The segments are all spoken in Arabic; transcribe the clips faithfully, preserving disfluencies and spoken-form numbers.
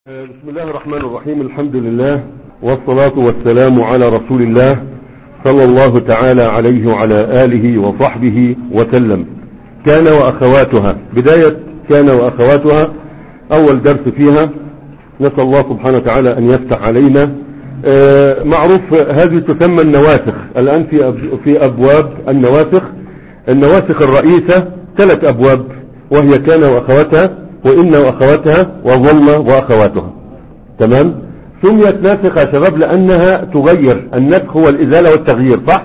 بسم الله الرحمن الرحيم. الحمد لله والصلاة والسلام على رسول الله صلى الله تعالى عليه وعلى آله وصحبه وسلم. كان وأخواتها، بداية كان وأخواتها أول درس فيها. نسأل الله سبحانه وتعالى أن يفتح علينا. معروف هذه تسمى النواسخ. الآن في في أبواب النواسخ. النواسخ الرئيسة ثلاث أبواب، وهي كان وأخواتها وإن وأخواتها وظل وأخواتها. تمام. سميت ناسخة يا شباب لأنها تغير. النسخ هو الإزالة والتغيير، صح؟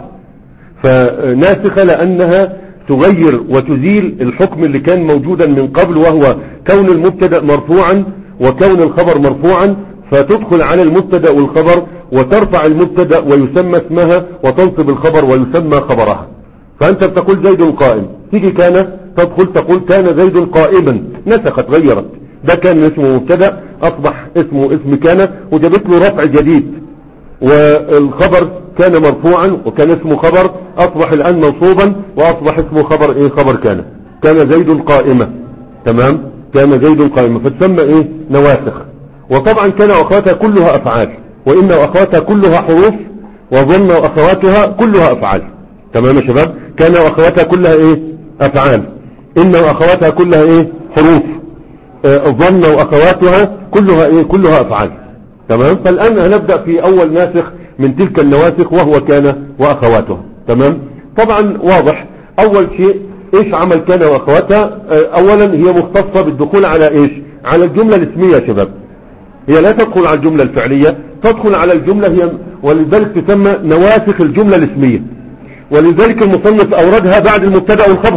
فناسخة لأنها تغير وتزيل الحكم اللي كان موجودا من قبل، وهو كون المبتدأ مرفوعا وكون الخبر مرفوعا، فتدخل على المبتدأ والخبر وترفع المبتدأ ويسمى اسمها، وتنصب الخبر ويسمى خبرها. فأنت بتقول زيد قائم، تيجي كان تدخل تقول كان زيد قائما، نسخت غيرت. ده كان اسمه مبتدأ أصبح اسمه اسم كان، وجابت له رفع جديد. والخبر كان مرفوعا وكان اسمه خبر، أصبح الآن منصوبا وأصبح اسمه خبر ايه خبر كان. كان زيد قائمة. تمام. كان زيد قائمة، فتسمى ايه نواسخ. وطبعا كان وأخواتها كلها أفعال، وإن وأخواتها كلها حروف، وظن وأخواتها كلها أفعال. تمام يا شباب. كان وأخواتها كلها ايه أفعال، إن وأخواتها كلها ايه حروف، آه ظن وأخواتها كلها ايه كلها أفعال. تمام. فالآن هنبدأ في أول ناسخ من تلك النواسخ، وهو كان وأخواتها. تمام. طبعا واضح أول شيء ايش عمل كان وأخواتها. آه أولا هي مختصة بالدخول على ايش على الجملة الاسمية يا شباب. هي لا تدخل على الجملة الفعلية، تدخل على الجملة هي، ولذلك تسمى نواسخ الجملة الاسمية. ولذلك المصنف أوردها بعد المبتدأ والخبر،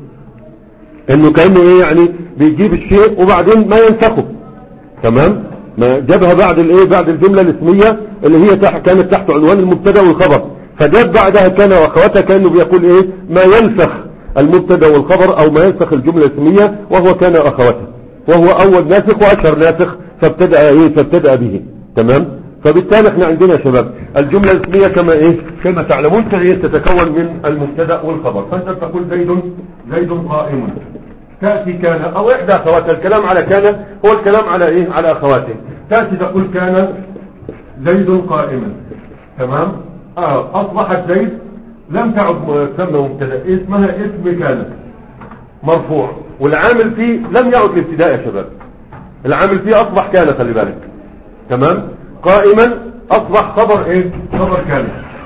انه كأنه ايه يعني بيجيب الشيء وبعدين ما ينسخه. تمام. ما جابها بعد الايه بعد الجملة الاسمية اللي هي تحت كانت تحت عنوان المبتدأ والخبر، فجاب بعدها كان واخواتها، كأنه بيقول ايه ما ينسخ المبتدأ والخبر، او ما ينسخ الجملة الاسمية، وهو كان واخواتها، وهو اول ناسخ واشهر ناسخ، فابتدأ ايه فابتدأ به. تمام. فبالتالي احنا عندنا يا شباب الجملة الاسمية كما ايه كما تعلمون هي تتكون من المبتدأ والخبر. فانت تقول زيد زيد قائم، تأتي كان او احدى اخواتها. الكلام على كان هو الكلام على ايه على اخواته. تأتي تقول كان زيد قائما. تمام. اه اصبحت زيد لم تعد تسمى مبتدأ، اسمها اسم كان مرفوع، والعامل فيه لم يعد الابتداء يا شباب. العامل فيه اصبح كان، خلي بالك. تمام. قائما اصبح خبر ايه خبر كان،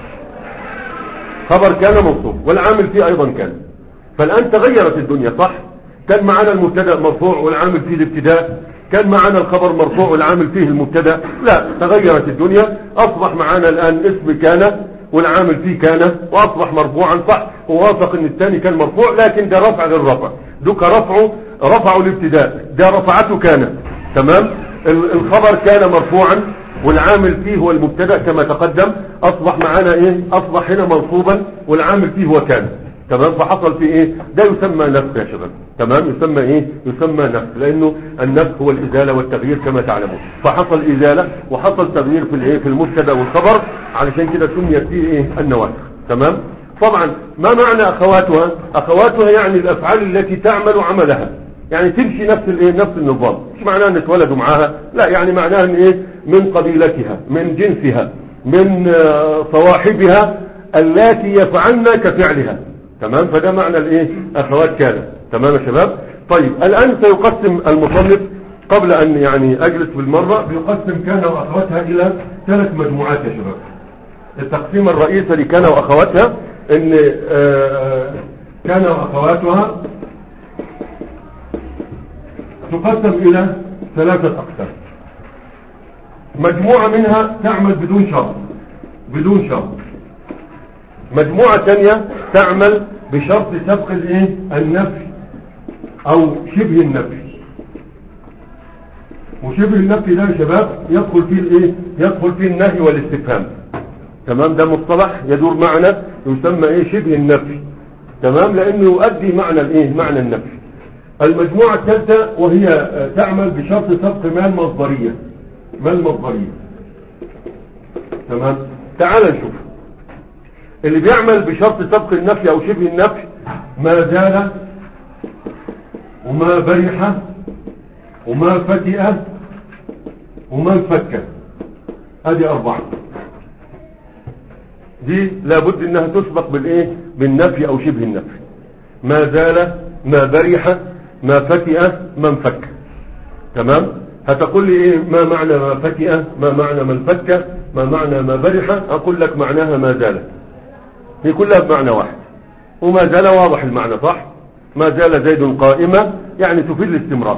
خبر كان منصوب، والعامل فيه ايضا كان. فالان تغيرت الدنيا، صح؟ كان معنا المبتدا مرفوع والعامل فيه الابتداء، كان معنا الخبر مرفوع والعامل فيه المبتدا. لا، تغيرت الدنيا. اصبح معنا الان اسم كان والعامل فيه كان، واصبح مرفوعا، صح؟ ووافق ان الثاني كان مرفوع، لكن ده رفع غير رفع. دوك رفعه رفعوا الابتداء، ده رفعته كان. تمام. الخبر كان مرفوعا والعامل فيه هو المبتدا كما تقدم، اصبح معانا ايه اصبح هنا منصوبا والعامل فيه هو كان. تمام. فحصل فيه ايه ده يسمى نسخ يا شباب. تمام. يسمى ايه يسمى نسخ، لانه النسخ هو الازاله والتغيير كما تعلمون. فحصل ازاله وحصل تغيير في الايه في المبتدا والخبر، علشان كده سميت فيه ايه النواسخ. تمام. طبعا ما معنى اخواتها؟ اخواتها يعني الافعال التي تعمل عملها، يعني تمشي نفس الايه نفس النظام. مش معناها ان اتولدوا معاها، لا، يعني معناها ان ايه من قبيلتها، من جنسها، من صواحبها اللاتي يفعلن كفعلها. تمام. فده معنى الايه اخوات كان. تمام يا شباب. طيب الان سيقسم المصنف قبل ان يعني اجلس بالمرة، بيقسم كان واخواتها الى ثلاث مجموعات يا شباب. التقسيم الرئيسي لكان واخواتها ان كان واخواتها تقسم الى ثلاثة اقسام. مجموعة منها تعمل بدون شرط بدون شرط مجموعة ثانية تعمل بشرط سبق الايه النفي او شبه النفي. وشبه النفي ده يا شباب يدخل فيه الايه يدخل فيه النهي والاستفهام. تمام. ده مصطلح يدور معنا يسمى ايه شبه النفي. تمام. لانه يؤدي معنى الايه معنى النفي. المجموعة الثالثة وهي تعمل بشرط سبق ما المصدرية ما المصدرية. تمام. تعال نشوف اللي بيعمل بشرط سبق النفي او شبه النفي. ما زال وما برح وما فتئ وما انفك. ادي اربعة. دي لابد انها تسبق بالايه؟ بالنفي او شبه النفي. ما زال، ما برح، ما فتئ، ما انفك. تمام. هتقول لي ايه ما معنى ما فتئ، ما معنى ما انفك، ما معنى ما برح؟ اقول لك معناها ما زال، هي كلها بمعنى واحد. وما زال واضح المعنى صح. ما زال زيد قائمة يعني تفيد الاستمرار.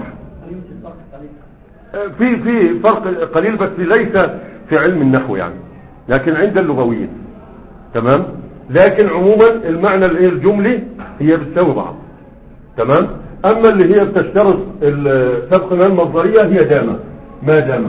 في في فرق قليل بس ليس في علم النحو يعني، لكن عند اللغويين. تمام. لكن عموما المعنى الايه الجملي هي بتساوي بعض. تمام. اما اللي هي بتشترط سبق ما المصدرية هي دامة، ما دامة.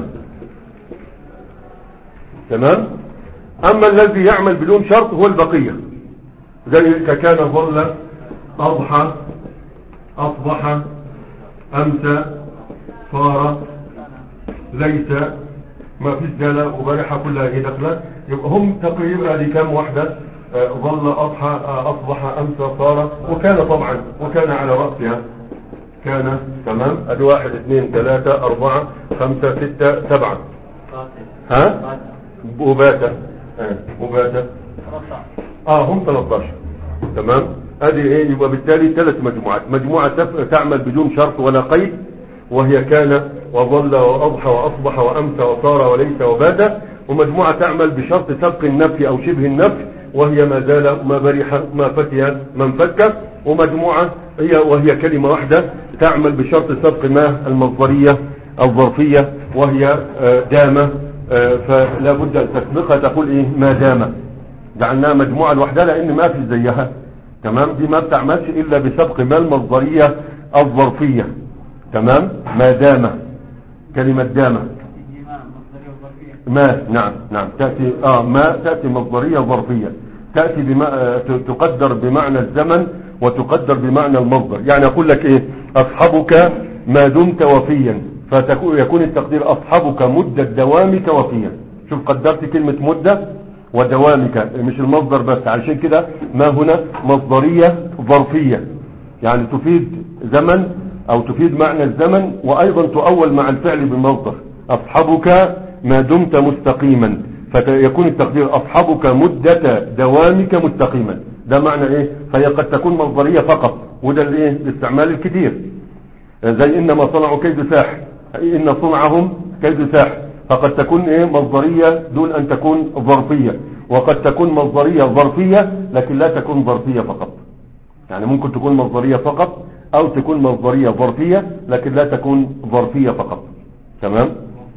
تمام. اما الذي يعمل بدون شرط هو البقية، زي ككان، ظل، اضحى، اصبح، امسى، صار، ليس، ما فيش زال وبارحة كلها هي داخله. يبقى هم تقريبا هذه كم واحدة؟ آه ظل، اضحى، آه اصبح، امسى، صار، وكان طبعا، وكان على رأسها كان. تمام. ادي واحد اثنين ثلاثة اربعة خمسة ستة سبعة. ها وباتة. اه وباتة اه هم ثلاثة عشر. تمام. ادي ايه؟ يبقى بالتالي ثلاث مجموعات. مجموعة تعمل بدون شرط ولا قيد وهي كان وظل واضحى واصبح وامسى وصار وليس وبات. ومجموعة تعمل بشرط سبق النفي او شبه النفي وهي ما زال، ما برح، ما فتي، ما انفك. ومجموعة هي وهي كلمة واحدة تعمل بشرط سبق ما المصدرية الظرفية وهي دامة. فلا بد ان تسبقها تقول ايه؟ ما دام. جعلناها مجموعة لوحدها لان ما في زيها. تمام. دي ما بتعملش الا بسبق ما المصدرية الظرفية. تمام. ما دام، كلمة دامة ما. نعم نعم تأتي اه ما تأتي مصدرية ظرفية، تأتي بما تقدر بمعنى الزمن وتقدر بمعنى المصدر. يعني اقول لك ايه؟ اصحبك ما دمت وفيا، فيكون التقدير اصحبك مدة دوامك وفيا. شوف قدرت كلمة مدة ودوامك مش المصدر بس، علشان كده ما هنا مصدرية ظرفية يعني تفيد زمن او تفيد معنى الزمن وايضا تؤول مع الفعل بالمصدر. اصحبك ما دمت مستقيما، فيكون التقدير اصحبك مدة دوامك مستقيما. ده معنى ايه؟ فهي قد تكون مصدرية فقط، وده الايه الاستعمال الكثير. زي انما صنعوا كيد ساحر، ان صنعهم كيد ساحر، فقد تكون ايه مصدرية دون ان تكون ظرفية. وقد تكون مصدرية ظرفية لكن لا تكون ظرفية فقط. يعني ممكن تكون مصدرية فقط او تكون مصدرية ظرفية لكن لا تكون ظرفية فقط. تمام.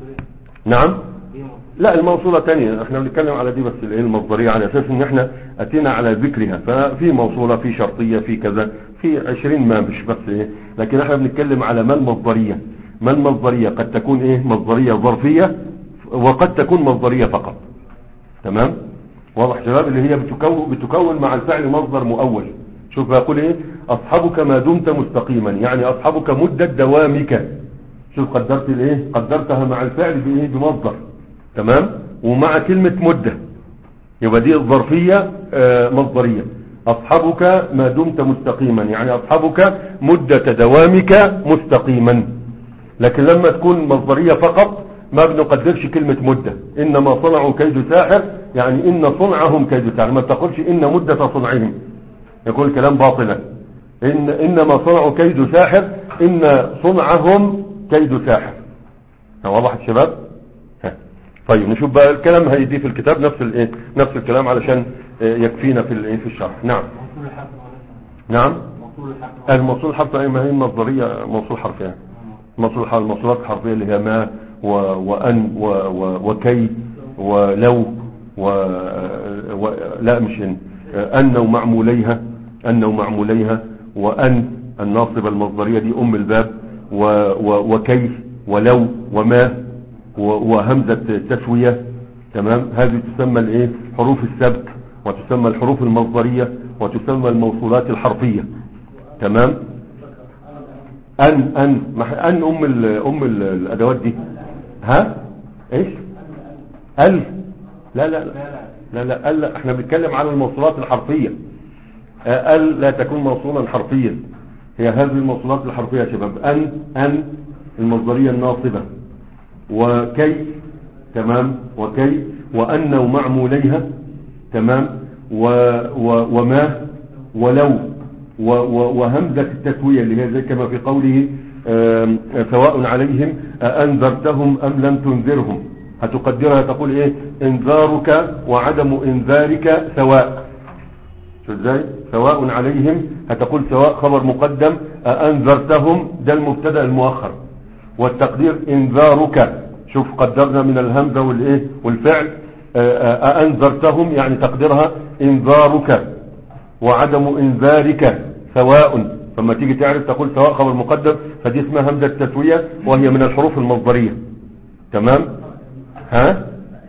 نعم. لا الموصولة تانية، احنا بنتكلم على دي بس الايه المصدرية على اساس ان احنا اتينا على ذكرها. ففي موصولة، في شرطية، في كذا، في عشرين ما مش بس ايه. لكن احنا بنتكلم على ما المصدرية. ما المصدرية قد تكون ايه مصدرية ظرفية وقد تكون مصدرية فقط. تمام. واضح شباب؟ اللي هي بتكون, بتكون مع الفعل مصدر مؤول. شوف بقول ايه؟ اصحبك ما دمت مستقيما يعني اصحبك مدة دوامك. شوف قدرت الايه؟ قدرتها مع الفعل بايه؟ بمصدر. تمام. ومع كلمة مدة يبقى دي الظرفية آه مصدرية. اصحبك ما دمت مستقيما يعني اصحبك مدة دوامك مستقيما. لكن لما تكون مصدرية فقط ما بنقدرش كلمة مدة. انما صنعوا كيد ساحر يعني ان صنعهم كيد ساحر، ما تقولش ان مدة صنعهم، يقول الكلام باطلا. إن انما صنعوا كيد ساحر ان صنعهم كيد ساحر. واضح الشباب؟ طيب نشوف بقى الكلام هيدي في الكتاب نفس الايه نفس الكلام علشان يكفينا في الايه في الشرح. نعم نعم. الموصول الحرف ما هي مصدريه موصول حرف يعني موصول حرف الموصولات الحرفيه اللي هي ما و وان و و وكي ولو و, و لا مش ان ان ومعموليها ان ومعموليها وان الناصبه المصدريه دي ام الباب و و وكي ولو وما وهمزة التسوية. تمام. هذه تسمى الايه حروف السبك وتسمى الحروف المصدرية وتسمى الموصولات الحرفية. تمام. ان ان ان ام ال ام ال الادوات دي. ها ايش؟ ال لا لا لا لا ال احنا بنتكلم على الموصولات الحرفية. ال لا تكون موصولا حرفيا. هي هذه الموصولات الحرفية يا شباب. ان ان المصدرية الناصبة. وكي، تمام، وكي وأن ومعموليها، تمام، و و وما ولو و و وهمزة التسوية اللي هي زي كما في قوله سواء عليهم أأنذرتهم أم لم تنذرهم، هتقدرها تقول ايه؟ انذارك وعدم انذارك سواء. شو ازاي؟ سواء عليهم هتقول سواء خبر مقدم، أأنذرتهم ده المبتدا المؤخر، والتقدير انذارك. شوف قدرنا من الهمزة والايه والفعل. أأنذرتهم يعني تقديرها انذارك وعدم انذارك سواء، فما تيجي تعرف تقول سواء خبر مقدم، فدي اسمها همزة التسوية وهي من الحروف المصدرية. تمام؟ ها؟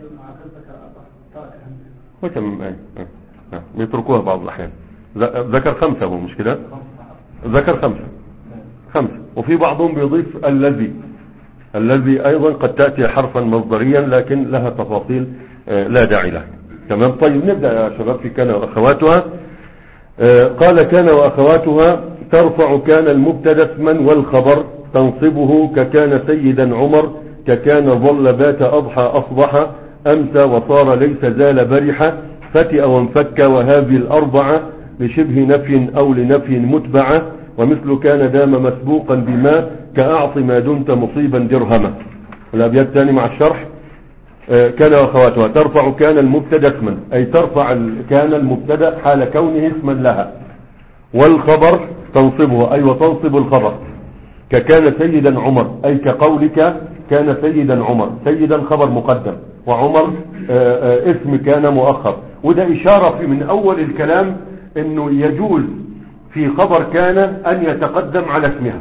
وتمام. بيتركوها بعض الأحيان. ذكر خمسة هو مش كده؟ ذكر خمسة خمسة وفي بعضهم بيضيف الذي الذي أيضا قد تأتي حرفا مصدريا لكن لها تفاصيل لا داعي لها. تمام. طيب نبدأ يا شباب في كان وأخواتها. قال كان وأخواتها ترفع كان المبتدا اسما والخبر تنصبه ككان سيدا عمر ككان ظل بات أضحى أصبح أمسى وصار ليس زال برح فتئ وانفك وهذه الأربعة لشبه نفي أو لنفي متبعة ومثل كان دام مسبوقا بما كأعط ما دمت مصيبا درهما. الأبيات الثاني مع الشرح. كان وأخواتها ترفع كان المبتدا اسما أي ترفع كان المبتدا حال كونه اسما لها، والخبر تنصبه أي وتنصب الخبر ككان سيدا عمر أي كقولك كان سيدا عمر، سيدا خبر مقدم وعمر اسم كان مؤخر. وده إشارة في من أول الكلام أنه يجوز في خبر كان أن يتقدم على اسمها.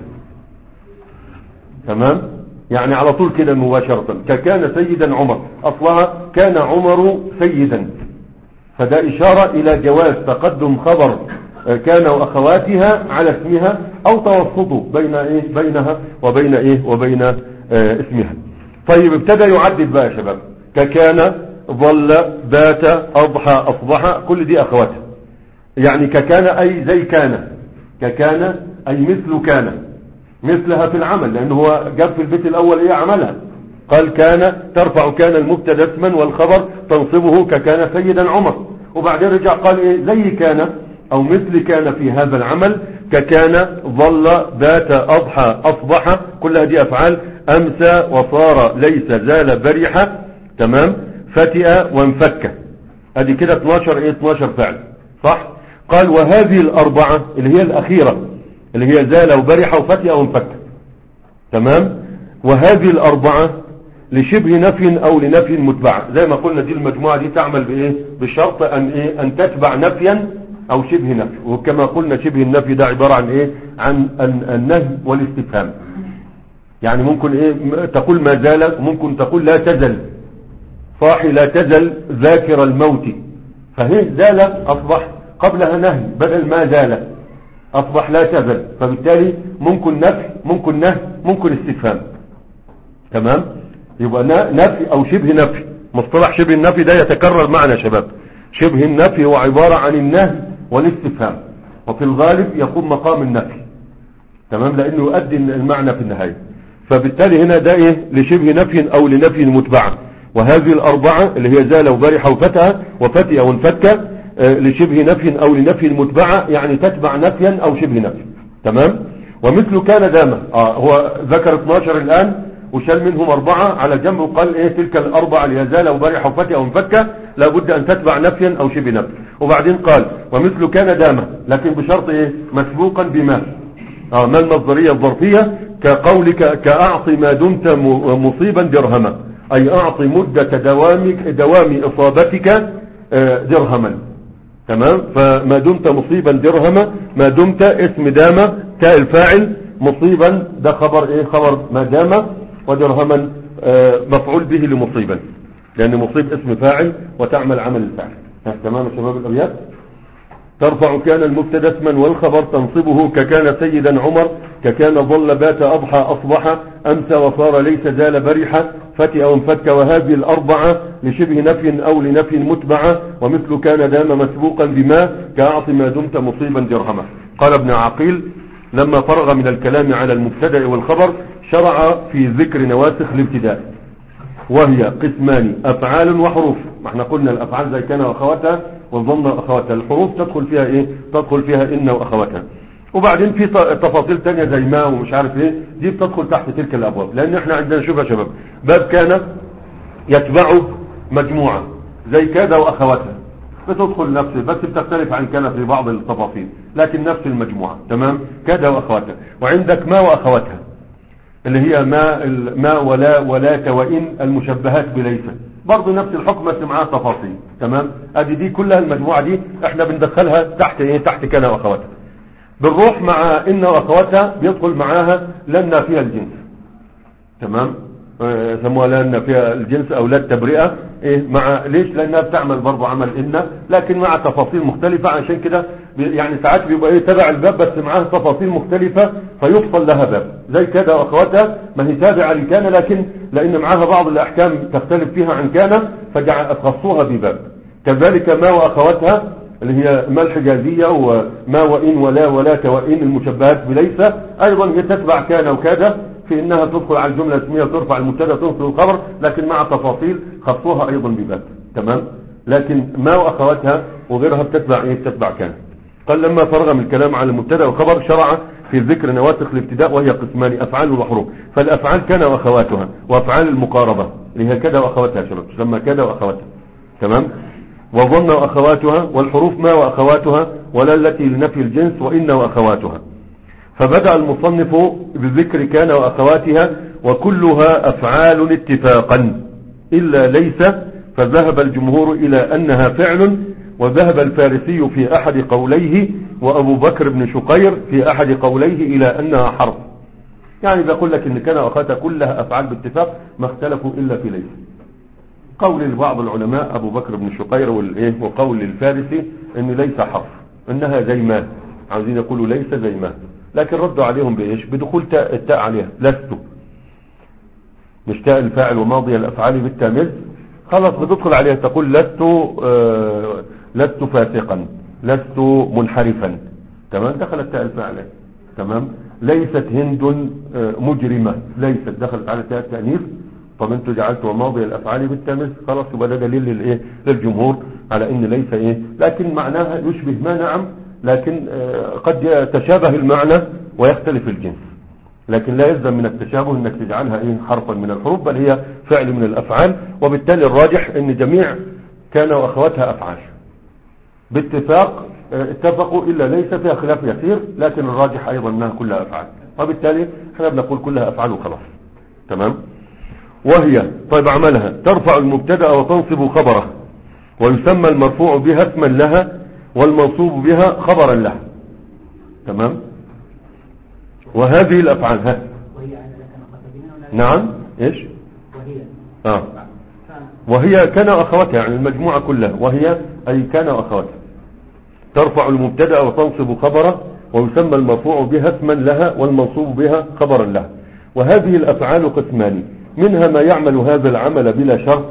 تمام؟ يعني على طول كده مباشرة ككان سيدا عمر، أصلها كان عمر سيدا، فده إشارة إلى جواز تقدم خبر كان وأخواتها على اسمها أو توسطه بين إيه بينها وبين إيه وبين آه اسمها. طيب ابتدى يعدد بقى يا شباب. ككان ظل بات أضحى أصبح كل دي أخواتها. يعني ككان أي زي كان، ككان أي مثل كان، مثلها في العمل، لأنه هو جاب في البيت الأول إيه عملها. قال كان ترفع كان المبتدا اسما والخبر تنصبه ككان سيدا عمر، وبعدين رجع قال إيه زي كان أو مثل كان في هذا العمل ككان ظل بات أضحى أصبح كل هذه أفعال أمسى وصار ليس زال برح. تمام. فتئ وانفك ادي كده اثناشر ايه اثناشر فعل صح. قال وهذه الأربعة اللي هي الأخيرة اللي هي زال وبرح وفتئ وانفك. تمام. وهذه الأربعة لشبه نفي أو لنفي متبعة، زي ما قلنا دي المجموعة دي تعمل بإيه بالشرط أن إيه أن تتبع نفيا أو شبه نفي، وكما قلنا شبه النفي ده عبارة عن إيه عن النهي والاستفهام. يعني ممكن إيه تقول ما زال وممكن تقول لا تزل صاحي لا تزل ذاكر الموت، فهي زال أصبح قبلها نهي بدل ما زال أصبح لا تزل، فبالتالي ممكن نفي ممكن نهي ممكن استفهام. تمام. يبقى نفي أو شبه نفي. مصطلح شبه النفي ده يتكرر معنا يا شباب. شبه النفي هو عبارة عن النهي والاستفهام، وفي الغالب يقوم مقام النفي. تمام. لأنه يؤدي المعنى في النهاية، فبالتالي هنا ده إيه لشبه نفي أو لنفي متبعة. وهذه الأربعة اللي هي زال وبرح وفتح وفتئ وانفك آه لشبه نفي أو لنفي متبعة، يعني تتبع نفيا أو شبه نفي. تمام. ومثل كان دامة آه هو ذكر اثناشر الآن وشال منهم أربعة على جنب وقال إيه تلك الأربعة اللي هي زال وبرح وفتئ وانفك لابد أن تتبع نفيا أو شبه نفي. وبعدين قال ومثل كان دامة لكن بشرط إيه مسبوقا بما آه ما المصدرية الظرفية كقولك كأعطي ما دمت مصيبا درهما، أي أعطي مدة دوامك دوام إصابتك درهما. تمام. فما دمت مصيبا درهما، ما دمت اسم دام تاء الفاعل، مصيبا ده خبر ايه خبر ما دام، ودرهما مفعول به لمصيبا لأن مصيب اسم فاعل وتعمل عمل الفاعل. تمام يا شباب الأبيات. ترفع كان المبتدا اسما والخبر تنصبه ككان سيدا عمر ككان ظل بات أضحى أصبح أمسى وصار ليس زال برح فتئ وانفك. وهذه الأربعة لشبه نفي أو لنفي متبعة. ومثل كان دام مسبوقا بما كأعط ما دمت مصيبا درهما. قال ابن عقيل لما فرغ من الكلام على المبتدا والخبر شرع في ذكر نواسخ الابتداء. وهي قسمان أفعال وحروف. ما احنا قلنا الأفعال زي كان وأخواتها والظن وأخواتها، الحروف تدخل فيها إيه؟ تدخل فيها إن وأخواتها. وبعدين في تفاصيل تانية زي ما ومش عارف إيه، دي بتدخل تحت تلك الأبواب. لأن احنا عندنا، شوف يا شباب، باب كان يتبعه مجموعة زي كذا وأخواتها، بتدخل نفس، بس بتختلف عن كان في بعض التفاصيل، لكن نفس المجموعة. تمام، كذا وأخواتها. وعندك ما وأخواتها اللي هي ما ما ولا ولاك وإن المشبهات بليس، برضه نفس الحكم بس معاه تفاصيل. تمام، ادي دي كلها المجموعة دي احنا بندخلها تحت ايه؟ تحت كان وأخواتها. بنروح مع إن وأخواتها بيدخل معاها لنا فيها الجنس. تمام، سموها لنا فيها الجنس او لا التبرئة. ايه مع ليش؟ لانها بتعمل برضو عمل إن، لكن مع تفاصيل مختلفة. عشان كده يعني ساعات بيبقى ايه تبع الباب بس معاها تفاصيل مختلفة فيفصل لها باب، زي كده واخواتها ما هي تابعة لكان، لكن لان معاها بعض الاحكام تختلف فيها عن كان فخصوها بباب. كذلك ما واخواتها اللي هي ما الحجازية وما وإن ولا ولاك وإن المشبهات بليس، ايضا هي تتبع كان وكذا في انها تدخل على الجملة الاسمية وترفع المبتدا تنصب الخبر، لكن مع تفاصيل خصوها ايضا بباب. تمام، لكن ما واخواتها وغيرها بتتبع ايه؟ بتتبع كان. قال لما فرغ من الكلام على المبتدا والخبر شرع في ذكر نواسخ الابتداء وهي قسمان افعال وحروف. فالافعال كان واخواتها، وافعال المقاربة اللي هي كذا واخواتها، شباب تسمى كذا واخواتها. تمام، وظن واخواتها، والحروف ما واخواتها، ولا التي لنفي الجنس وان واخواتها. فبدأ المصنف بذكر كان وأخواتها وكلها أفعال اتفاقا إلا ليس، فذهب الجمهور إلى أنها فعل، وذهب الفارسي في أحد قوليه وأبو بكر بن شقير في أحد قوليه إلى أنها حرف. يعني بيقول لك إن كان وأخواتها كلها أفعال باتفاق، ما اختلفوا إلا في ليس. قول لبعض العلماء أبو بكر بن شقير وقول الفارسي إن ليس حرف، إنها زي ما عاوزين يقولوا ليس زي ما، لكن ردوا عليهم بإيش؟ بدخول تاء التاء عليها، لست مش تاء الفاعل وماضي الأفعال بالتامل، خلاص بتدخل عليها تقول لست آه لست فاسقا، لست منحرفا. تمام، دخلت تاء الفاعل. تمام، ليست هند آه مجرمة، ليست دخلت على تاء التأنيث. طب انتوا جعلتوا ماضي الأفعال بالتامل، خلاص يبقى ده دليل للايه؟ للجمهور على ان ليس ايه، لكن معناها يشبه ما، نعم، لكن قد يتشابه المعنى ويختلف الجنس، لكن لا يلزم من التشابه انك تجعلها ايه؟ حرفا من الحروف، بل هي فعل من الافعال. وبالتالي الراجح ان جميع كان واخواتها افعال باتفاق، اتفقوا الا ليس فيها خلاف يسير، لكن الراجح ايضا انها كلها افعال، وبالتالي احنا بنقول كلها افعال وخلاص. تمام، وهي طيب عملها ترفع المبتدا وتنصب خبره، ويسمى المرفوع بها اسما لها، والمنصوب بها خبرا له. تمام، وهذه الافعال ها نعم ايش وهي اه وهي كان واخواتها، يعني المجموعة كلها، وهي اي كان واخواتها ترفع المبتدا وتنصب خبره، ويسمى المرفوع بها اسما لها، والمنصوب بها خبرا له. وهذه الافعال قسمان، منها ما يعمل هذا العمل بلا شرط،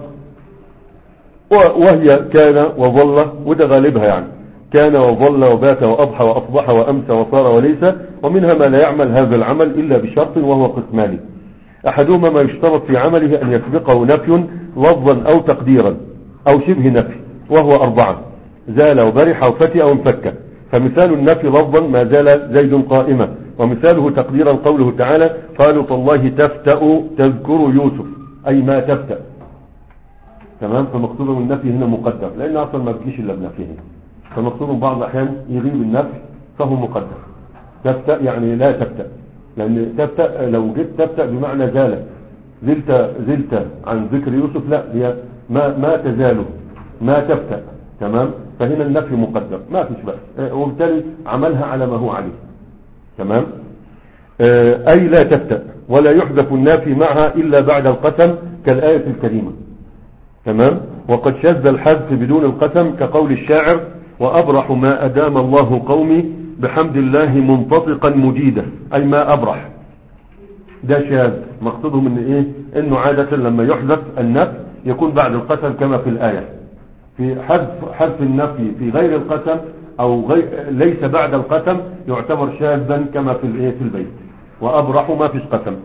وهي كان وظل، وده غالبها يعني كان وظل وبات وأضحى وأصبح وأمسى وصار وليس. ومنها ما لا يعمل هذا العمل إلا بشرط، وهو قسمان. أحدهما ما يشترط في عمله أن يسبقه نفي لفظا أو تقديرا أو شبه نفي، وهو أربعة: زال وبرح وفتئ وانفك. فمثال النفي لفظا ما زال زيد قائمة، ومثاله تقديرا قوله تعالى: قالوا تالله تفتأ تذكر يوسف، أي ما تفتأ. تمام، فمقصود من النفي هنا مقدر، لأن أصلا ما بتجيش إلا بنفيه، فمقصود بعض الأحيان يغيب النفي فهو مقدر. تفتأ يعني لا تفتأ، لأن تفتأ لو جيت تفتأ بمعنى زال، زلت زلت عن ذكر يوسف، لا، هي ما ما تزال، ما تفتأ. تمام، فهنا النفي مقدر ما فيش بأس، وبالتالي عملها على ما هو عليه. تمام، أي لا تفتأ، ولا يحذف النافي معها إلا بعد القسم كالآية الكريمة. تمام، وقد شذ الحذف بدون القسم كقول الشاعر: وأبرح ما أدام الله قومي بحمد الله منطقا مجيدا، أي ما أبرح. ده شاذ، مقصوده من إيه؟ إنه عادة لما يحذف النفي يكون بعد القسم كما في الآية. في حذف حذف النفي في غير القسم أو غير ليس بعد القسم يعتبر شاذا كما في الإيه؟ في البيت. وأبرح ما فيش قسم،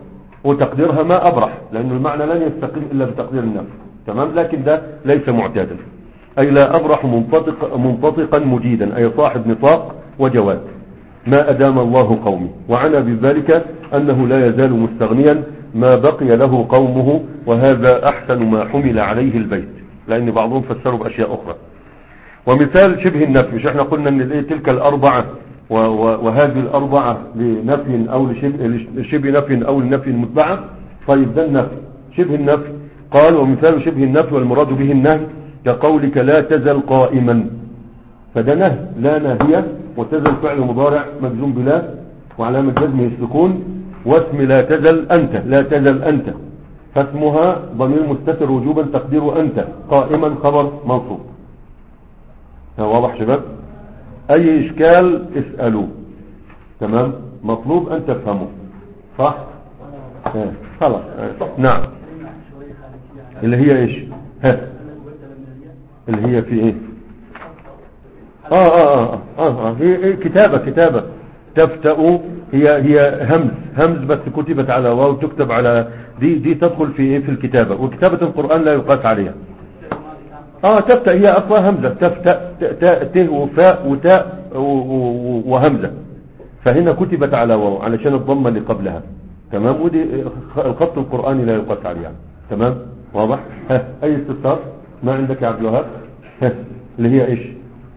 وتقديرها ما أبرح، لأن المعنى لن يستقيم إلا بتقدير النفي. تمام، لكن ده ليس معتادا. أي لا أبرح منطلق منطلقا مجيدا، أي صاحب نطاق وجواد ما أدام الله قومي، وعنى بذلك أنه لا يزال مستغنيا ما بقي له قومه، وهذا أحسن ما حمل عليه البيت، لأن بعضهم فسروا بأشياء أخرى. ومثال شبه النفي، مش احنا قلنا ان تلك الأربعة وهذه الأربعة لنفي أو لشبه نفي أو لنفي متبعة. طيب ده النفي شبه النفي. قال ومثال شبه النفي والمراد به النهي كقولك لا تزل قائما، فده نهي، لا ناهية، وتزل فعل مضارع مجزوم بلا وعلامة جزمه السكون، واسم لا تزل أنت، لا تزل أنت، فاسمها ضمير مستتر وجوبا تقدير أنت، قائما خبر منصوب. واضح شباب؟ أي إشكال اسألوا. تمام، مطلوب أن تفهموا صح؟ اه. خلاص اه. نعم. اللي هي إيش؟ ها. اللي هي في إيه؟ آه آه آه آه, آه. هي, هي كتابة كتابة تفتأ، هي هي همز همز بس كتبت على واو تكتب على دي دي تدخل في إيه؟ في الكتابة، وكتابة القرآن لا يقاس عليها. اه تفتأ هي اصلا همزة، تفتأ تاء ت وفاء وتاء وهمزة، فهنا كتبت على واو علشان الضمة اللي قبلها. تمام، ودي الخط القرآني لا يقاس عليها. تمام واضح؟ ها اي استفسار ما عندك يا عبد الوهاب؟ ها اللي هي ايش؟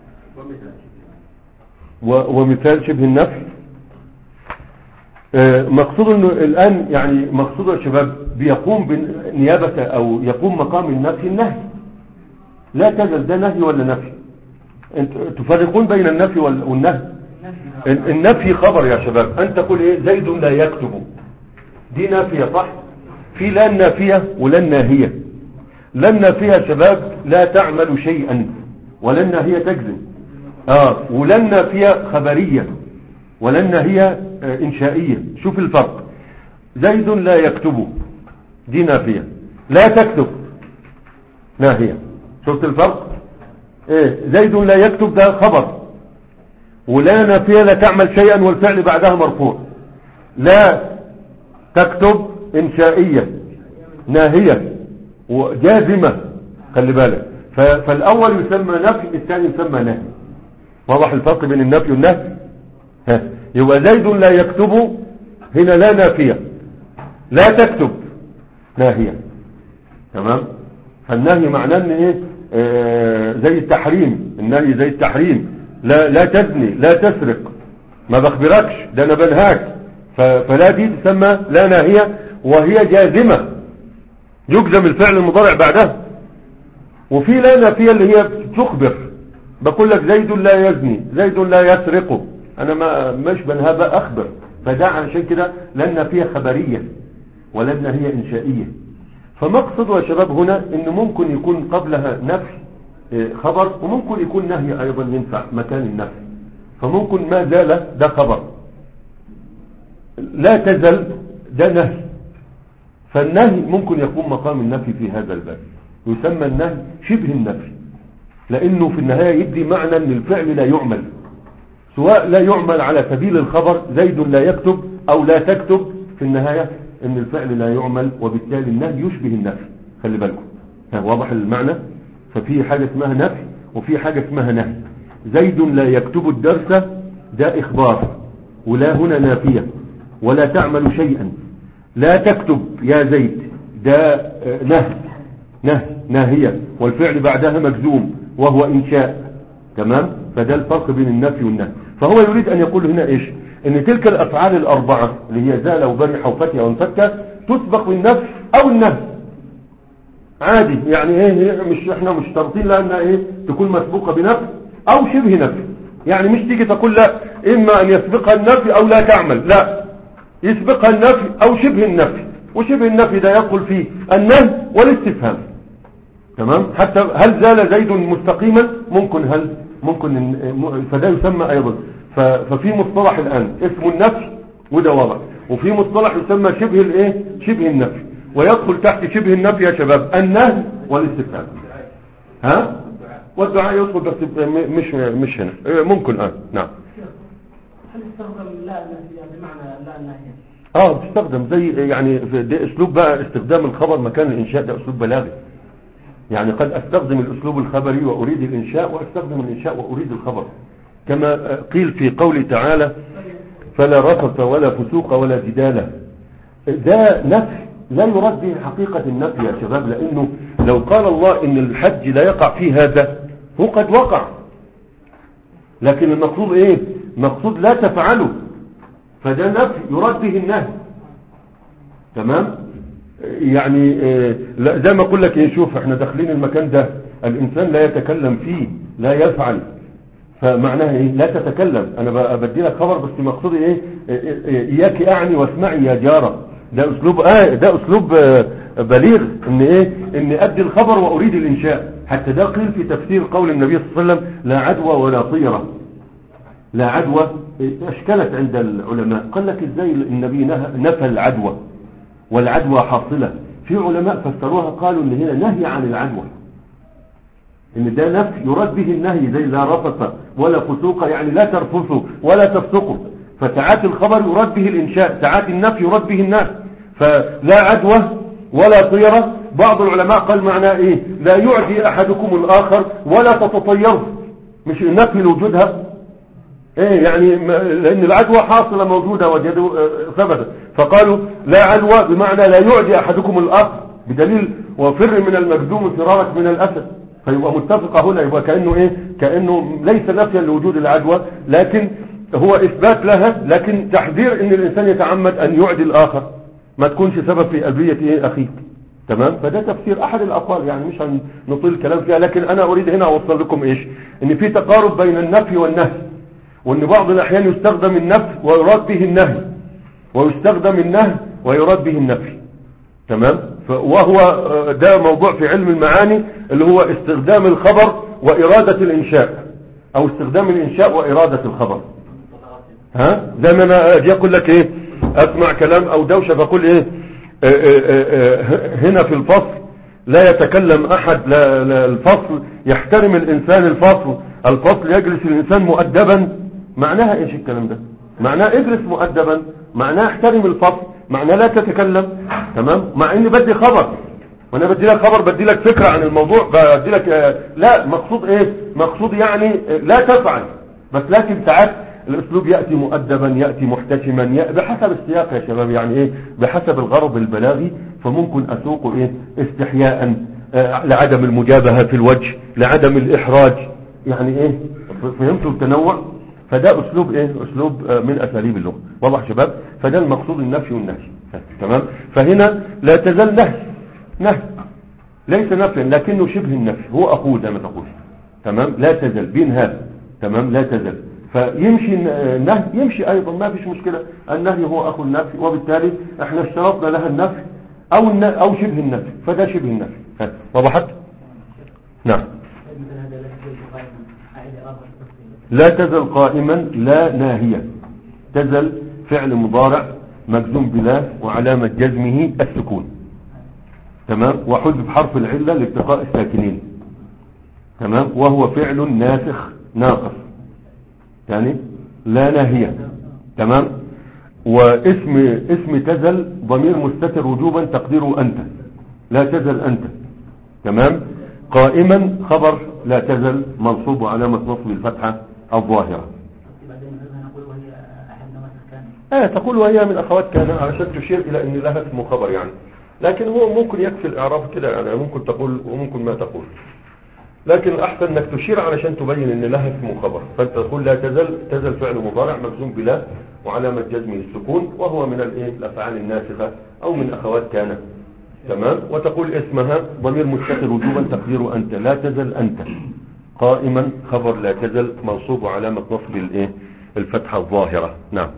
ومثال شبه النفي. آه مقصود انه الان يعني مقصود يا شباب بيقوم بنيابة او يقوم مقام النفي النهي. لا تزل ده نهي ولا نفي؟ انتوا تفرقون بين النفي والنهي. النفي خبر يا شباب، انت تقول ايه؟ زيد لا يكتب، دي نافية صح؟ في لا نافية ولا ناهية. لا نافية يا شباب لا تعمل شيئا، ولا ناهية تجزم. اه ولا نافية خبرية، ولا ناهية آه انشائية. شوف الفرق. زيد لا يكتب دي نافية، لا تكتب ناهية. شفت الفرق؟ ايه زيد لا يكتب ده خبر، ولا نافية لا تعمل شيئا والفعل بعدها مرفوع. لا تكتب انشائية ناهية وجازمة، خلي بالك. فالاول يسمى نفي، الثاني يسمى نهي. واضح الفرق بين النفي والنهي؟ ها يبقى زيد لا يكتب هنا لا نافية، لا تكتب ناهية. تمام، فالنهي معناه ان ايه؟ آه زي التحريم، النهي زي التحريم. لا لا تزني، لا تسرق، ما بخبركش، ده انا بنهاك. فلا دي تسمى لا ناهية، وهي جازمة يجزم الفعل المضارع بعدها. وفي لا نافية اللي هي تخبر، بقول لك زيد لا يزني، زيد لا يسرق، انا ما مش بنهى بقى اخبر. فده عشان كده لا نافية خبرية ولا ناهية انشائية. فمقصد يا شباب هنا ان ممكن يكون قبلها نفي خبر، وممكن يكون نهي ايضا ينفع مكان النفي. فممكن ما زال ده خبر، لا تزل ده نهي. فالنهي ممكن يكون مقام النفي في هذا الباب، يسمى النهي شبه النفي، لانه في النهاية يدي معنى ان الفعل لا يعمل، سواء لا يعمل على سبيل الخبر زيد لا يكتب او لا تكتب، في النهاية ان الفعل لا يعمل، وبالتالي النهي يشبه النفي. خلي بالكم، واضح المعنى؟ ففي حاجة اسمها نفي وفي حاجة اسمها نهي. زيد لا يكتب الدرس ده اخبار، ولا هنا نافية، ولا تعمل شيئا. لا تكتب يا زيد ده نهي، نهي ناهية، والفعل بعدها مجزوم وهو انشاء. تمام، فده الفرق بين النفي والنهي. فهو يريد ان يقول هنا ايش؟ ان تلك الافعال الاربعة اللي هي زال وبرح وفتح وانفك تسبق بالنفي او النهي عادي. يعني ايه؟ مش احنا مش شرطين لها انها ايه تكون مسبوقة بنفي او شبه نفي. يعني مش تيجي تقول لا اما ان يسبقها النفي او لا تعمل، لا، يسبقها النفي او شبه النفي. وشبه النفي ده يقول فيه النهي والاستفهام. تمام، حتى هل زال زيد مستقيما؟ ممكن هل ممكن، فده يسمى ايضا. ففي مصطلح الان اسمه النفي وده واضح، وفي مصطلح يسمى شبه الايه شبه النفي، ويدخل تحت شبه النفي يا شباب النهي والاستفهام. ها والدعاء يدخل بس مش مش هنا، ممكن الان. نعم. هل استخدم لا النهي بمعنى لا النهي؟ اه بتستخدم زي يعني ده اسلوب بقى استخدام الخبر مكان الانشاء، ده اسلوب بلاغي. يعني قد استخدم الاسلوب الخبري واريد الانشاء، واستخدم الانشاء واريد الخبر، كما قيل في قوله تعالى فلا رفث ولا فسوق ولا جدال. ده نفي لا يرد به حقيقة النفي يا شباب، لانه لو قال الله ان الحج لا يقع فيه هذا هو قد وقع، لكن المقصود ايه؟ مقصود لا تفعله، فده نفي يرد به النهي. تمام؟ يعني لا زي ما اقول لك ايه، شوف احنا داخلين المكان ده الانسان لا يتكلم فيه لا يفعل، فمعناها ايه؟ لا تتكلم. انا بدي لك خبر بس مقصودي ايه؟ اياك اعني واسمعي يا جارة. ده اسلوب اه ده اسلوب بليغ ان ايه؟ ان ادي الخبر واريد الانشاء. حتى ده قيل في تفسير قول النبي صلى الله عليه وسلم لا عدوى ولا طيرة. لا عدوى اشكلت عند العلماء، قال لك ازاي النبي نفى العدوى والعدوى حاصلة؟ في علماء فسروها قالوا ان هنا نهي عن العدوى، ان ده نفي يراد به النهي، زي لا رفث ولا فسوق يعني لا ترفثوا ولا تفسقوا. فساعات الخبر يراد به الانشاء، ساعات النفي يراد به النهي. فلا عدوى ولا طيرة بعض العلماء قال معناه ايه؟ لا يعدي احدكم الاخر ولا تتطيروا، مش النفي لوجودها ايه يعني، لان العدوى حاصلة موجودة وجدوا ثبتت، فقالوا لا عدوى بمعنى لا يعدي احدكم الاخر، بدليل وفر من المجذوم فرارك من الاسد. فيبقى متفقة هنا، يبقى كأنه ايه؟ كأنه ليس نفيا لوجود العدوى، لكن هو اثبات لها، لكن تحذير ان الانسان يتعمد ان يعدي الاخر، ما تكونش سبب في اذية ايه اخيك. تمام؟ فده تفسير احد الاقوال، يعني مش هنطيل الكلام فيها، لكن انا اريد هنا اوصل لكم ايش؟ ان في تقارب بين النفي والنهي، وان بعض الاحيان يستخدم النفي ويراد به النهي، ويستخدم النهي ويراد به النفي. تمام؟ وهو ده موضوع في علم المعاني اللي هو استخدام الخبر وإرادة الإنشاء، أو استخدام الإنشاء وإرادة الخبر. ها؟ زي ما أنا أجي أقول لك إيه؟ أسمع كلام أو دوشة فأقول إيه؟ آآ آآ هنا في الفصل لا يتكلم أحد، لا لا الفصل يحترم الإنسان، الفصل الفصل يجلس الإنسان مؤدبا. معناها إيش الكلام ده؟ معناه اجلس مؤدبا، معناه احترم الفصل، معناه لا تتكلم. تمام؟ مع اني بدي خبر، وانا بدي لك خبر بدي لك فكرة عن الموضوع، بدي لك آه لا مقصود ايه؟ مقصود يعني لا تفعل، بس لكن ساعات الاسلوب يأتي مؤدبا، يأتي محتشما، يأتي بحسب السياق يا شباب، يعني ايه؟ بحسب الغرض البلاغي. فممكن اسوق ايه؟ استحياء، آه لعدم المجابهة في الوجه، لعدم الاحراج، يعني ايه؟ فهمتوا التنوع؟ فده اسلوب ايه؟ اسلوب آه من اساليب اللغة. واضح شباب؟ فده المقصود النفي والنهي. تمام؟ فهنا لا تزال نهي، نهي ليس نفيا لكنه شبه النفي، هو اخوه زي ما تقول. تمام؟ لا تزال بينها. تمام؟ لا تزال، فيمشي النهي يمشي ايضا، ما فيش مشكلة. النهي هو اخو النفي، وبالتالي احنا اشترطنا لها النفي او او شبه النفي، فده شبه النفي. وضحت؟ نعم. لا تزل قائما لا ناهية. تزل فعل مضارع مجزوم بلا وعلامة جزمه السكون. تمام؟ وحذف حرف العلة لالتقاء الساكنين. تمام؟ وهو فعل ناسخ ناقص، يعني لا ناهية. تمام؟ واسم اسم تزل ضمير مستتر وجوبا تقديره أنت، لا تزل أنت. تمام؟ قائما خبر لا تزل منصوب وعلامة نصب الفتحة الظاهرة. اه تقول وهي من اخوات كان، علشان تشير الى ان لها اسم خبر يعني، لكن هو ممكن يكفي الاعراب كده، يعني ممكن تقول وممكن ما تقول، لكن الاحسن انك تشير علشان تبين ان لها اسم خبر. فانت تقول لا تزل، تزل فعل مضارع مجزوم بلا وعلامة جزمه السكون، وهو من الايه؟ الافعال الناسخة او من اخوات كان. تمام؟ وتقول اسمها ضمير مستتر وجوبا تقديره انت، لا تزل انت. قائما خبر لا تزل منصوب وعلامة نصب الايه؟ الفتحة الظاهرة. نعم.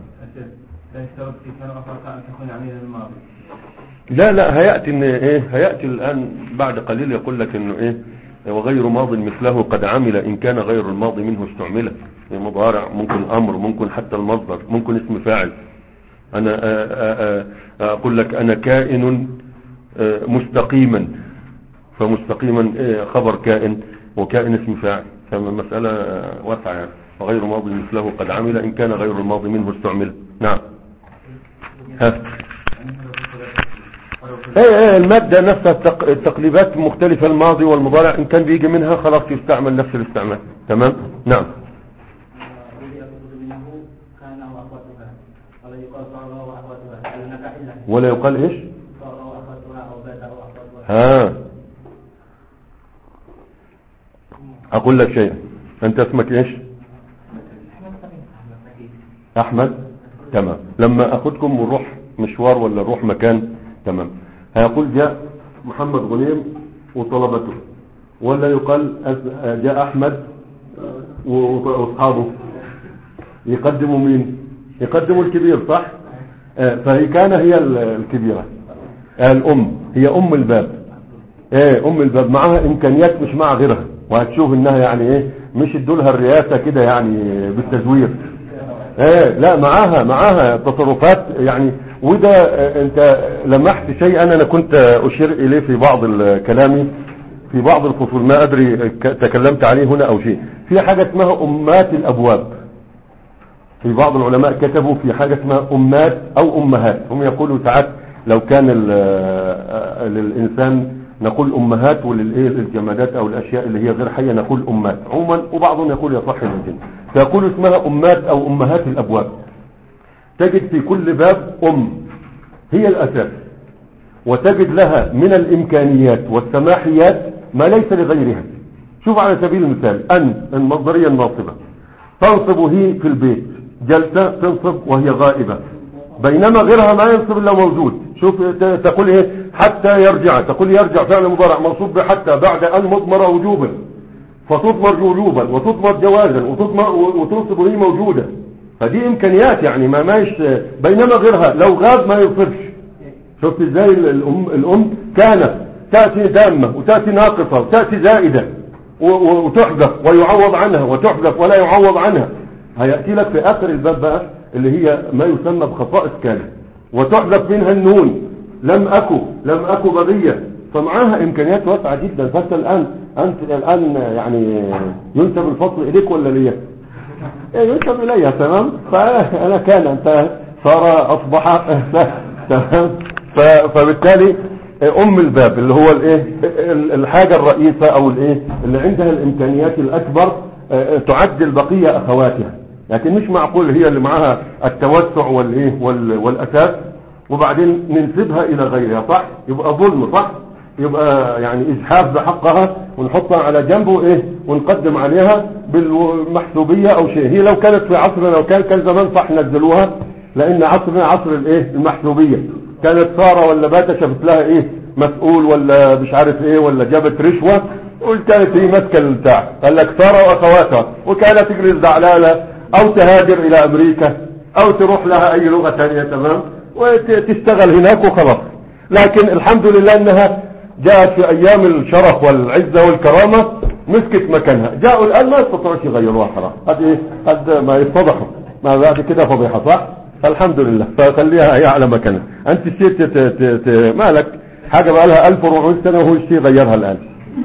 لا لا هيأتي ان ايه؟ هيأتي الان بعد قليل يقول لك انه ايه؟ وغير ماض مثله قد عمل ان كان غير الماضي منه استعمل. مضارع ممكن امر، ممكن حتى المصدر، ممكن اسم فاعل. انا اقول لك انا كائن مستقيما، فمستقيما خبر كائن، وكائن اسم فاعل، فمسألة واسعة يعني. وغير ماضي مثله قد عمل ان كان غير الماضي منه استعمل. نعم. ها ايه ايه المادة نفسها التق... التقليبات مختلفة، الماضي والمضارع ان كان بيجي منها خلاص يستعمل نفس الاستعمال. تمام. نعم. ولا يقال ايش؟ ها اقول لك شيء، انت اسمك ايش؟ احمد. تمام. لما اخدكم ونروح مشوار ولا نروح مكان، تمام، هيقول جاء محمد غنيم وطلبته، ولا يقال جاء احمد واصحابه؟ يقدموا مين؟ يقدموا الكبير، صح؟ فهي كان هي الكبيرة، الام هي ام الباب. ايه ام الباب معها امكانيات مش مع غيرها، وهتشوف انها يعني ايه مش ادولها الرئاسة كده يعني بالتزوير. ايه لا، معاها معاها تصرفات يعني. وده انت لمحت شيء انا كنت اشير اليه في بعض كلامي في بعض الفصول، ما ادري تكلمت عليه هنا او شيء. في حاجة اسمها امات الابواب، في بعض العلماء كتبوا في حاجة اسمها امات او امهات. هم يقولوا ساعات لو كان للانسان نقول امهات، وللجمادات او الاشياء اللي هي غير حية نقول امات عموما، وبعضهم يقول يصح للجن، فيقولوا اسمها امات او امهات الابواب. تجد في كل باب ام هي الاساس، وتجد لها من الامكانيات والسماحيات ما ليس لغيرها. شوف على سبيل المثال، ان المصدرية الناصبة تنصب هي في البيت جلسة، تنصب وهي غائبة، بينما غيرها ما ينصب الا موجود. شوف تقول ايه حتى يرجع، تقول يرجع فعل مضارع منصوب بحتى بعد ان مضمر وجوبا، فتضمر وجوبا وتضمر جوازا وتضمر وتنصب وهي موجودة. فدي امكانيات يعني ما ماش، بينما غيرها لو غاب ما ينصبش. شفت ازاي الام الام كانت تأتي دامة وتأتي ناقصة وتأتي زائدة وتحذف ويعوض عنها وتحذف ولا يعوض عنها. هيأتي لك في اخر الباب بقى اللي هي ما يسمى بخصائص كانت، وتحذف منها النون، لم اكو لم اكو بغية. فمعاها امكانيات واسعة جدا. فانت الان انت الان يعني ينسب الفصل اليك ولا ليا؟ ينسب اليها. تمام. فانا كان انت صار اصبح تمام. فبالتالي ام الباب اللي هو الايه الحاجة الرئيسة او الايه اللي عندها الامكانيات الاكبر تعد البقية اخواتها، لكن مش معقول هي اللي معها التوسع والايه والاساس وبعدين ننسبها الى غيرها، صح؟ يبقى ظلم، صح؟ يبقى يعني ازحاف بحقها ونحطها على جنبه ايه ونقدم عليها بالمحسوبية او شيء. هي لو كانت في عصرنا لو كان كان زمان صح نزلوها، لان عصرنا عصر الايه المحسوبية. كانت سارة ولا باتة شافت لها ايه مسؤول ولا مش عارف ايه ولا جابت رشوة وكانت هي ماسكه البتاع، قال لك سارة واخواتها، وكانت تجلس زعلانة او تهاجر الى امريكا او تروح لها اي لغة تانية، تمام، وتشتغل هناك وخلاص. لكن الحمد لله انها جاءت في ايام الشرف والعزة والكرامة مسكت مكانها. جاءوا الان ما يستطيعوش يغيروها، خلاص هذه ايه هذا ما يتفضحوا، ما بعد كده فضيحة، صح؟ الحمد لله. فخليها هي على مكانها. انت الشيء مالك حاجة بقى لها ألف وأربعمائة سنة وهو الشيء غيرها الان،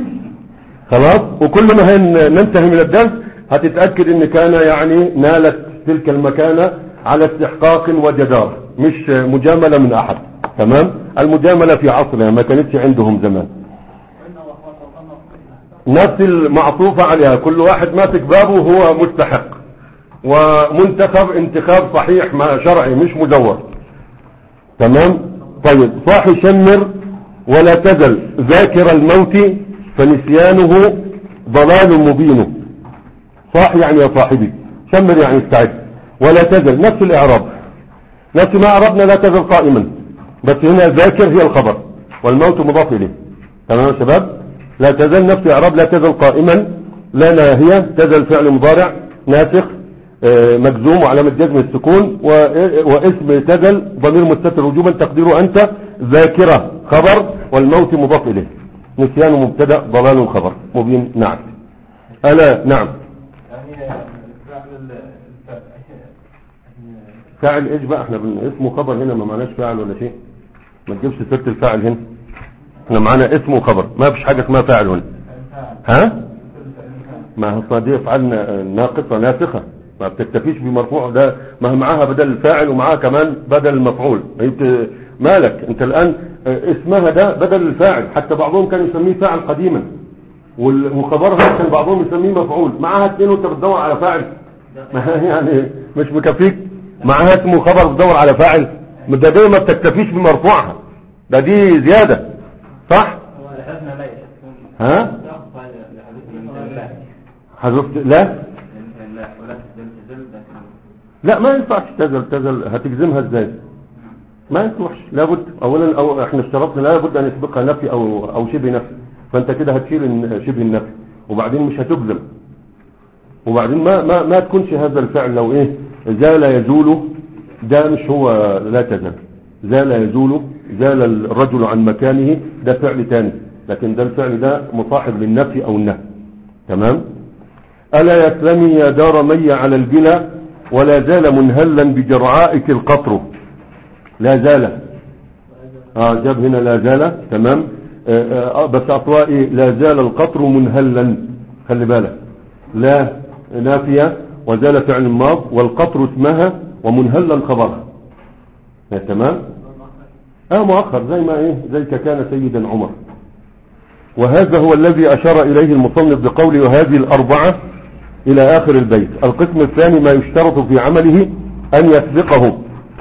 خلاص. وكل ما ننتهي من الدرس هتتأكد ان كان يعني نالت تلك المكانة على استحقاق وجدارة، مش مجاملة من احد. تمام. المجاملة في عصرنا ما كانتش عندهم زمان. نفس المعطوفة عليها، كل واحد ماسك بابه هو مستحق ومنتخب انتخاب صحيح ما شرعي مش مزور. تمام. طيب صاحي شمر ولا تزل ذاكر الموت فنسيانه ضلال مبين. صاح يعني يا صاحبي، شمر يعني استعد، ولا تزل نفس الاعراب، نفس ما عربنا لا تزل قائما، بس هنا ذاكر هي الخبر والموت مضاف اليه. تمام يا شباب. لا تزل نفس اعراب لا تزل قائما، لا ناهية، تزل فعل مضارع ناسخ مجزوم وعلامة جزم السكون، واسم تزل ضمير مستتر وجوبا تقديره انت، ذاكرة خبر والموت مضاف اليه، نسيان مبتدا ضلال خبر مبين. نعم. الا نعم. فاعل ايش بقى؟ احنا اسمه خبر هنا، ما معناش فاعل ولا شيء، ما تجيبش سيره الفاعل هنا. احنا معانا اسمه خبر، ما فيش حاجه اسمها فاعل هنا. ها ما هو دي افعال ناقصه ناسخه، ما بتكتفيش بمرفوع، ده ما معاها بدل الفاعل ومعاها كمان بدل المفعول. انت مالك انت الان اسمها ده بدل الفاعل، حتى بعضهم كان يسميه فاعل قديما، وخبرها كان بعضهم يسميه مفعول، معاها اثنين وانت بتدور على فاعل يعني مش مكفيك معاها اسمه خبر بتدور على فاعل؟ ده دي ما بتكتفيش بمرفوعها، ده دي زيادة صح؟ ها حذفت لا لا ما ينفعش تزل تزل هتجزمها ازاي؟ ما يصلحش، لابد اولا او احنا اشترطنا لابد ان يسبقها نفي او او شبه نفي، فانت كده هتشيل شبه النفي وبعدين مش هتجزم، وبعدين ما ما ما تكونش هذا الفعل لو ايه زال يزول، ده مش هو لا تزل، زال يزول زال الرجل عن مكانه ده فعل تاني، لكن ده الفعل ده مصاحب للنفي او النهي. تمام. ألا يسلمي يا دار مي على البلا ولا زال منهلا بجرعائك القطر. لا زال اه جاب هنا لا زال. تمام. آه آه بس اطواء ايه لا زال القطر منهلا، خلي بالك لا نافية وزال فعل ماض والقطر اسمها ومنهلا خبرها. تمام. اه مؤخر زي ما ايه زي كان سيدا عمر. وهذا هو الذي اشار اليه المصنف بقوله وهذه الاربعة الى اخر البيت. القسم الثاني ما يشترط في عمله ان يسبقه.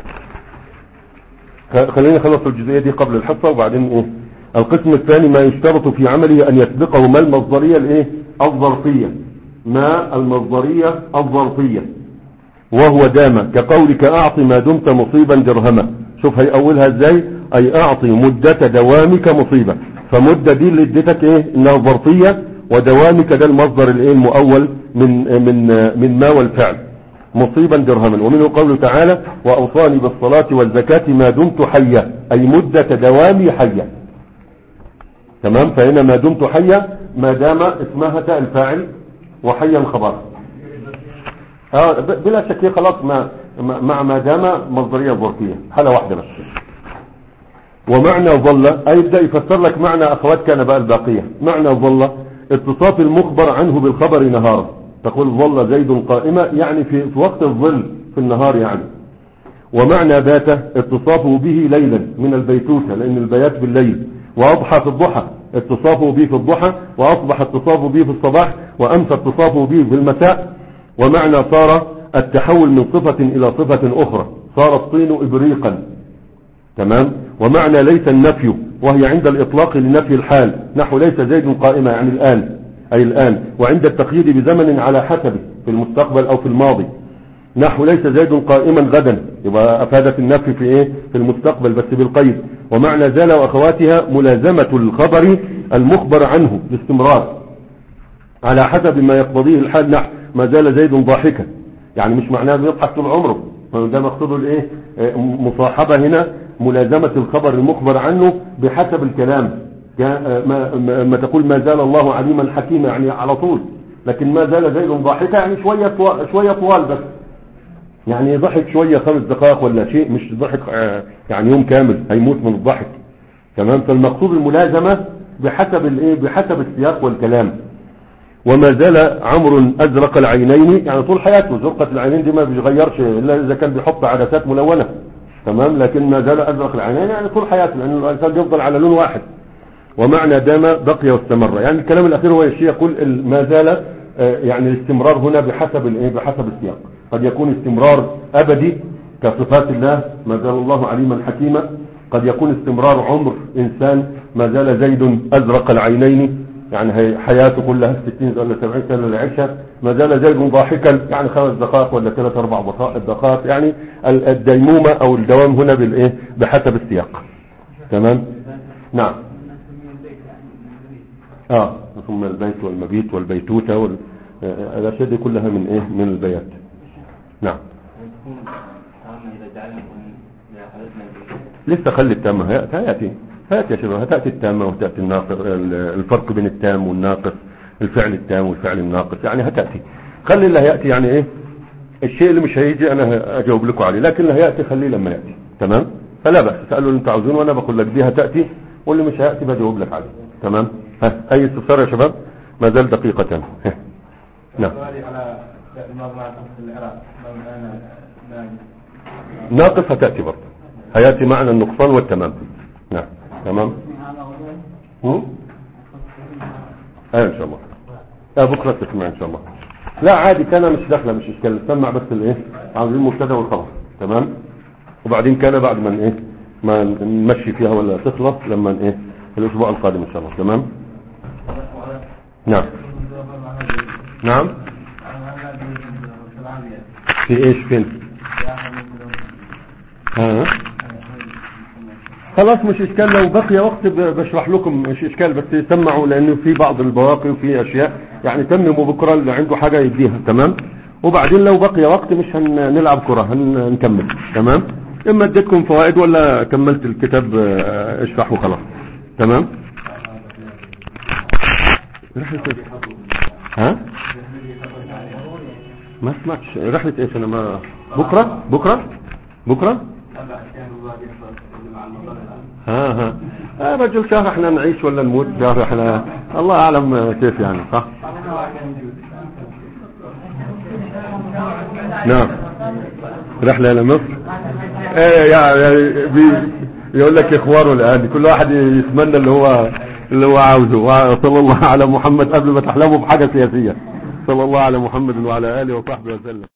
خلينا نخلص الجزئية دي قبل الحصة وبعدين ايه. القسم الثاني ما يشترط في عمله ان يسبقه ما المصدرية الايه الظرفية، ما المصدرية الظرفية وهو دام، كقولك اعطي ما دمت مصيبا درهما. شوف هي اولها ازاي، اي اعطي مدة دوامك مصيبة، فمدة دي اللي اديتك ايه انها ظرفية، ودوامك ده المصدر الايه المؤول من من من ما والفعل مصيبا درهما. ومنه قوله تعالى واوصاني بالصلاة والزكاة ما دمت حيا، اي مدة دوامي حيا. تمام. فهنا ما دمت حيا ما دام اسمها تاء الفاعل وحيا خبر. اه بلا شك خلاص ما مع ما دام مصدرية ظرفية، حالة واحدة بس. ومعنى ظل اي يبدأ يفسر لك معنى اخوات كان بقى الباقية. معنى ظل اتصاف المخبر عنه بالخبر نهارا، تقول ظل زيد قائمة يعني في, في وقت الظل في النهار يعني. ومعنى بات اتصافه به ليلا من البيتوتة لان البيات بالليل. واضحى في الضحى اتصافه به في الضحى، واصبح اتصافه به في الصباح، وامسى اتصافه به في المساء. ومعنى صار التحول من صفة الى صفة اخرى، صار الطين ابريقا. تمام. ومعنى ليس النفي وهي عند الاطلاق لنفي الحال، نحو ليس زيد قائمة يعني الان اي الان، وعند التقييد بزمن على حسبه في المستقبل او في الماضي، نحو ليس زيد قائما غدا، يبقى افادت النفي في ايه في المستقبل بس بالقيد. ومعنى زال واخواتها ملازمة الخبر المخبر عنه باستمرار على حسب ما يقتضيه الحال، نحو ما زال زيد ضاحكا، يعني مش معناه بيضحك طول عمره، ده مقصده الايه مصاحبة هنا ملازمة الخبر المخبر عنه بحسب الكلام. ما, ما تقول ما زال الله عليما حكيما يعني على طول، لكن ما زال زيد ضاحكا يعني شوية طوال شوية طوال بس، يعني ضحك شوية خمس دقائق ولا شيء، مش ضحك يعني يوم كامل هيموت من الضحك. تمام. فالمقصود الملازمة بحسب الايه بحسب السياق والكلام. وما زال عمرو ازرق العينين يعني طول حياته، زرقة العينين دي ما بيغيرش الا اذا كان بيحط عدسات ملونة. تمام. لكن ما زال ازرق العينين يعني طول حياته، لان الانسان بيفضل على لون واحد. ومعنى دام بقي واستمر، يعني الكلام الاخير هو الشيء يقول ما زال يعني الاستمرار هنا بحسب الايه بحسب السياق. قد يكون استمرار ابدي كصفات الله ما زال الله عليما حكيما، قد يكون استمرار عمر انسان ما زال زيد ازرق العينين يعني حياته كلها ستين ولا سبعين سنة اللي عيشها، ما زال زيد ضاحكا يعني خمس دقائق ولا ثلاث اربع دقائق، يعني الديمومة او الدوام هنا بالايه بحسب السياق. تمام. نعم. اه ثم البيت والمبيت والبيتوتة وال... الاشياء دي كلها من ايه من البيات. نعم. لسه خلي التامة هيأتي هيأتي يا شباب، هتأتي التامة وتأتي الناقص، الفرق بين التام والناقص، الفعل التام والفعل الناقص، يعني هتأتي. خلي اللي هيأتي يعني ايه الشيء اللي مش هيجي انا اجاوب لكم عليه، لكن اللي هيأتي خليه لما يأتي. تمام. فلا بأس تسألوا اللي انتوا عاوزينه وانا بقول لك دي هتأتي، واللي مش هيأتي بجاوب لك عليه. تمام. ها اي استفسار يا شباب؟ ما زال دقيقة. نعم. على ناقص هتأتي برضه، هيأتي معنى النقصان والتمام. نعم تمام. هم؟ ايه ان شاء الله. اه بكرة تسمع ان شاء الله. لا عادي كان مش داخله مش اشكال، نسمع بس الايه عاوزين المبتدا والخبر. تمام. وبعدين كان بعد ما ايه ما نمشي فيها ولا تخلص لما ايه الاسبوع القادم ان شاء الله. تمام. نعم نعم. في ايش فين؟ ها خلاص مش اشكال، لو بقي وقت بشرح لكم مش اشكال، بس سمعوا لانه في بعض البواقي وفي اشياء يعني تمموا بكره اللي عنده حاجه يديها. تمام. وبعدين لو بقي وقت مش هنلعب كره هنكمل. تمام. اما اديتكم فوائد ولا كملت الكتاب اشرح وخلاص. تمام. رحلة ها ما سمعتش رحلة ايش انا ما بكرة بكرة بكرة ها ها آه رجل شهر احنا نعيش ولا نموت شهر احنا الله اعلم كيف يعني. صح. نعم رحلة الى مصر. ايه يعني يقول لك اخواره الان كل واحد يتمنى اللي هو اللي هو عاوزه. وصلى الله على محمد قبل ما تحلموا بحاجة سياسية. صلى الله على محمد وعلى آله وصحبه وسلم.